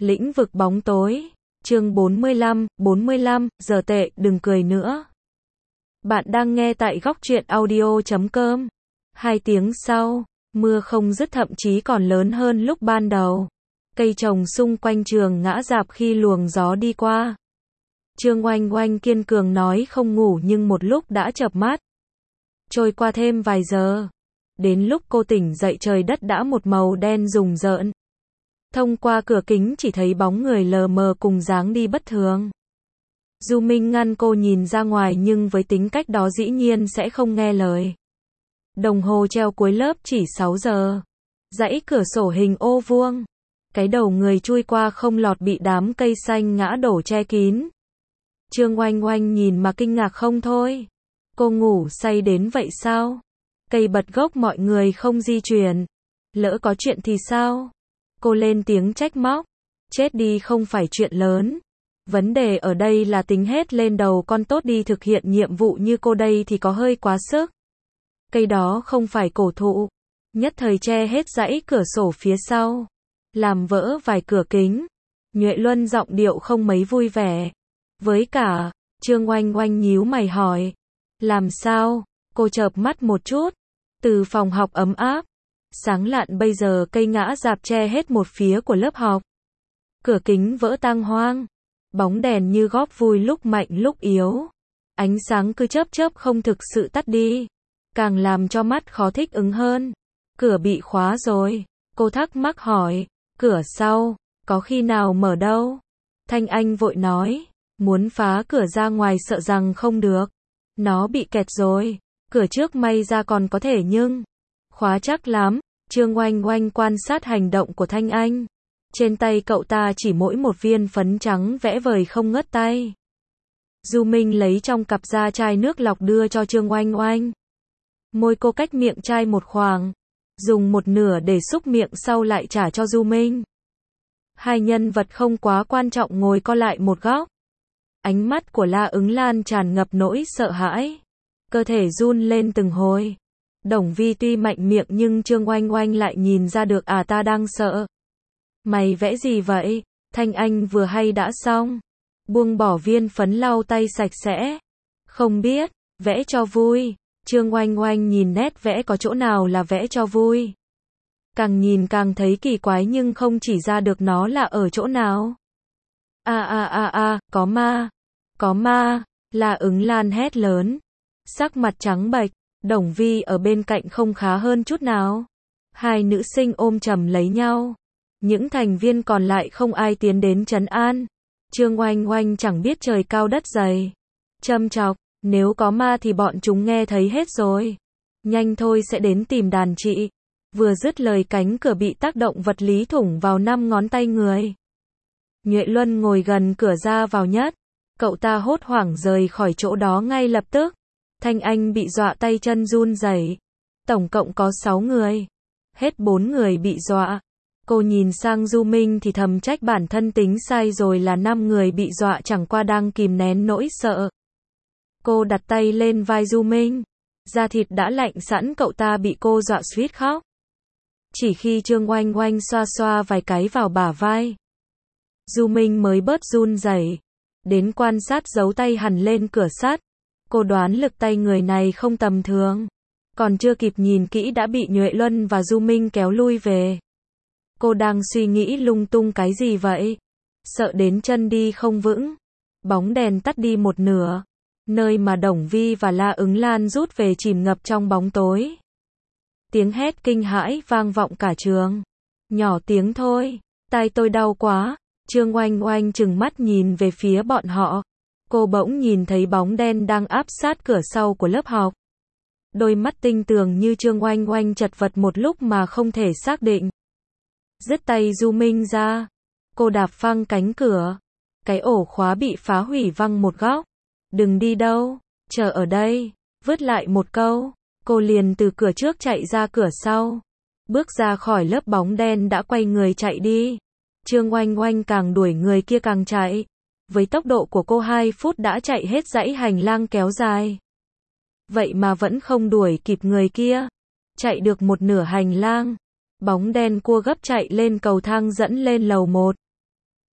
Lĩnh vực bóng tối. Chương 45, giờ tệ, đừng cười nữa. Bạn đang nghe tại góc truyện audio.com. 2 tiếng sau, mưa không dứt, thậm chí còn lớn hơn lúc ban đầu. Cây trồng xung quanh trường ngã rạp khi luồng gió đi qua. Trương Oanh Oanh kiên cường nói không ngủ, nhưng một lúc đã chợp mắt. Trôi qua thêm vài giờ. Đến lúc cô tỉnh dậy, trời đất đã một màu đen rùng rợn. Thông qua cửa kính chỉ thấy bóng người lờ mờ cùng dáng đi bất thường. Du Minh ngăn cô nhìn ra ngoài, nhưng với tính cách đó dĩ nhiên sẽ không nghe lời. Đồng hồ treo cuối lớp chỉ 6 giờ. Dãy cửa sổ hình ô vuông. Cái đầu người chui qua không lọt bị đám cây xanh ngã đổ che kín. Trương Oanh Oanh nhìn mà kinh ngạc không thôi. Cô ngủ say đến vậy sao? Cây bật gốc mọi người không di chuyển. Lỡ có chuyện thì sao? Cô lên tiếng trách móc. Chết đi không phải chuyện lớn. Vấn đề ở đây là tính hết lên đầu con tốt đi, thực hiện nhiệm vụ như cô đây thì có hơi quá sức. Cây đó không phải cổ thụ. Nhất thời che hết dãy cửa sổ phía sau. Làm vỡ vài cửa kính. Nhuệ Luân giọng điệu không mấy vui vẻ. Với cả, Trương Oanh Oanh nhíu mày hỏi. Làm sao? Cô chợp mắt một chút. Từ phòng học ấm áp, sáng lạn bây giờ cây ngã rạp che hết một phía của lớp học. Cửa kính vỡ tang hoang. Bóng đèn như góp vui lúc mạnh lúc yếu. Ánh sáng cứ chớp chớp không thực sự tắt đi. Càng làm cho mắt khó thích ứng hơn. Cửa bị khóa rồi. Cô thắc mắc hỏi. Cửa sau, có khi nào mở đâu? Thanh Anh vội nói. Muốn phá cửa ra ngoài sợ rằng không được. Nó bị kẹt rồi. Cửa trước may ra còn có thể nhưng khóa chắc lắm. Trương Oanh Oanh quan sát hành động của Thanh Anh. Trên tay cậu ta chỉ mỗi một viên phấn trắng vẽ vời không ngớt tay. Du Minh lấy trong cặp ra chai nước lọc đưa cho Trương Oanh Oanh. Môi cô cách miệng chai một khoảng. Dùng một nửa để xúc miệng, sau lại trả cho Du Minh. Hai nhân vật không quá quan trọng ngồi co lại một góc. Ánh mắt của La Ứng Lan tràn ngập nỗi sợ hãi. Cơ thể run lên từng hồi. Đồng Vi tuy mạnh miệng nhưng Trương Oanh Oanh lại nhìn ra được ta đang sợ. Mày vẽ gì vậy? Thanh Anh vừa hay đã xong. Buông bỏ viên phấn, lau tay sạch sẽ. Không biết, vẽ cho vui. Trương Oanh Oanh nhìn nét vẽ, có chỗ nào là vẽ cho vui. Càng nhìn càng thấy kỳ quái nhưng không chỉ ra được nó là ở chỗ nào. Có ma. Có ma. La Ứng Lan hét lớn. Sắc mặt trắng bệch. Đồng Vi ở bên cạnh không khá hơn chút nào. Hai nữ sinh ôm chầm lấy nhau. Những thành viên còn lại không ai tiến đến trấn an. Trương Oanh Oanh chẳng biết trời cao đất dày. Châm chọc, nếu có ma thì bọn chúng nghe thấy hết rồi. Nhanh thôi sẽ đến tìm đàn chị. Vừa dứt lời cánh cửa bị tác động vật lý thủng vào 5 ngón tay người. Nhuệ Luân ngồi gần cửa ra vào nhất. Cậu ta hốt hoảng rời khỏi chỗ đó ngay lập tức. Thanh Anh bị dọa tay chân run rẩy. Tổng cộng có 6 người. Hết 4 người bị dọa. Cô nhìn sang Du Minh thì thầm trách bản thân tính sai rồi, là 5 người bị dọa chẳng qua đang kìm nén nỗi sợ. Cô đặt tay lên vai Du Minh. Da thịt đã lạnh sẵn, cậu ta bị cô dọa suýt khóc. Chỉ khi Trương Oanh Oanh xoa xoa vài cái vào bả vai, Du Minh mới bớt run rẩy. Đến quan sát dấu tay hằn lên cửa sắt. Cô đoán lực tay người này không tầm thường. Còn chưa kịp nhìn kỹ đã bị Nhuệ Luân và Du Minh kéo lui về. Cô đang suy nghĩ lung tung cái gì vậy? Sợ đến chân đi không vững. Bóng đèn tắt đi một nửa. Nơi mà Đồng Vi và La Ứng Lan rút về chìm ngập trong bóng tối. Tiếng hét kinh hãi vang vọng cả trường. Nhỏ tiếng thôi. Tai tôi đau quá. Trương Oanh Oanh trừng mắt nhìn về phía bọn họ. Cô bỗng nhìn thấy bóng đen đang áp sát cửa sau của lớp học. Đôi mắt tinh tường như Trương Oanh Oanh chật vật một lúc mà không thể xác định. Dứt tay Du Minh ra. Cô đạp phăng cánh cửa. Cái ổ khóa bị phá hủy văng một góc. Đừng đi đâu. Chờ ở đây. Vứt lại một câu. Cô liền từ cửa trước chạy ra cửa sau. Bước ra khỏi lớp, bóng đen đã quay người chạy đi. Trương Oanh Oanh càng đuổi người kia càng chạy. Với tốc độ của cô 2 phút đã chạy hết dãy hành lang kéo dài. Vậy mà vẫn không đuổi kịp người kia. Chạy được một nửa hành lang. Bóng đen cua gấp chạy lên cầu thang dẫn lên lầu 1.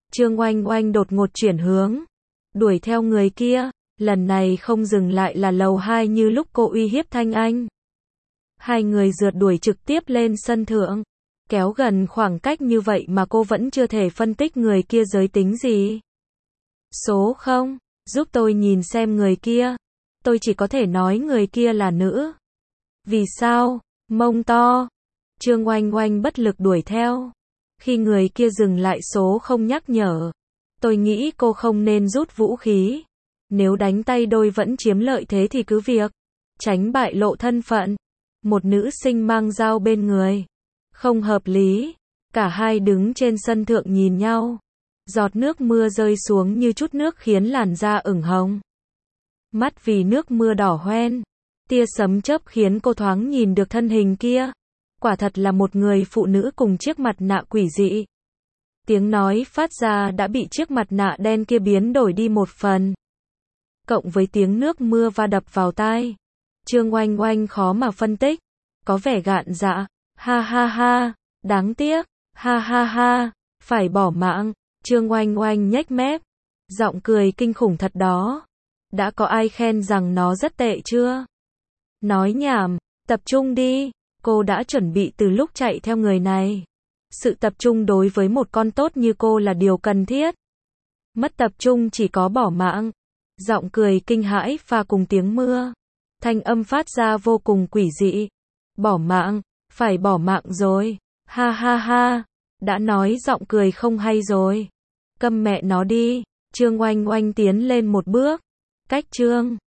Trương Oanh Oanh đột ngột chuyển hướng, đuổi theo người kia, lần này không dừng lại là lầu 2 như lúc cô uy hiếp Thanh Anh. Hai người rượt đuổi trực tiếp lên sân thượng, kéo gần khoảng cách như vậy mà cô vẫn chưa thể phân tích người kia giới tính gì. Số 0, giúp tôi nhìn xem người kia. Tôi chỉ có thể nói người kia là nữ. Vì sao? Mông to. Trương Oanh Oanh bất lực đuổi theo. Khi người kia dừng lại số 0 nhắc nhở. Tôi nghĩ cô không nên rút vũ khí. Nếu đánh tay đôi vẫn chiếm lợi thế thì cứ việc. Tránh bại lộ thân phận. Một nữ sinh mang dao bên người. Không hợp lý. Cả hai đứng trên sân thượng nhìn nhau. Giọt nước mưa rơi xuống như chút nước khiến làn da ửng hồng. Mắt vì nước mưa đỏ hoen. Tia sấm chớp khiến cô thoáng nhìn được thân hình kia. Quả thật là một người phụ nữ cùng chiếc mặt nạ quỷ dị. Tiếng nói phát ra đã bị chiếc mặt nạ đen kia biến đổi đi một phần. Cộng với tiếng nước mưa va đập vào tai. Trương Oanh Oanh khó mà phân tích. Có vẻ gạn dạ. Ha ha ha. Đáng tiếc. Ha ha ha. Phải bỏ mạng. Trương Oanh Oanh nhếch mép. Giọng cười kinh khủng thật đó. Đã có ai khen rằng nó rất tệ chưa? Nói nhảm. Tập trung đi. Cô đã chuẩn bị từ lúc chạy theo người này. Sự tập trung đối với một con tốt như cô là điều cần thiết. Mất tập trung chỉ có bỏ mạng. Giọng cười kinh hãi pha cùng tiếng mưa. Thanh âm phát ra vô cùng quỷ dị. Bỏ mạng, phải bỏ mạng rồi. Ha ha ha. Đã nói giọng cười không hay rồi. Câm mẹ nó đi. Trương Oanh Oanh tiến lên một bước. Cách Trương